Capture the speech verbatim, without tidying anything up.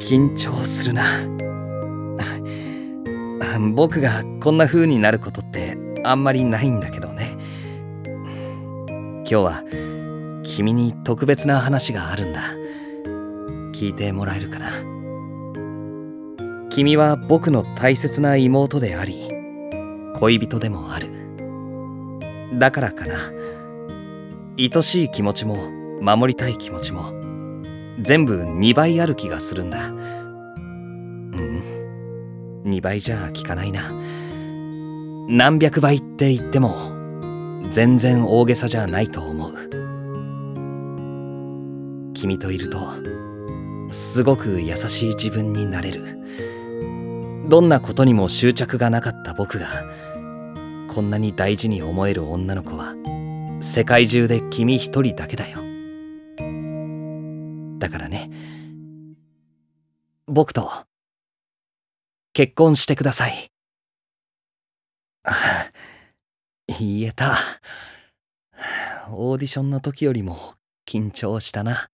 緊張するな。僕がこんな風になることってあんまりないんだけどね。今日は君に特別な話があるんだ。聞いてもらえるかな。君は僕の大切な妹であり、恋人でもある。だからかな。愛しい気持ちも守りたい気持ちも全部にばいある気がするんだ。うん、にばいじゃ効かないな。何百倍って言っても全然大げさじゃないと思う。君といるとすごく優しい自分になれる。どんなことにも執着がなかった僕がこんなに大事に思える女の子は世界中で君一人だけだよ。だからね、僕と結婚してください。言えた。オーディションの時よりも緊張したな。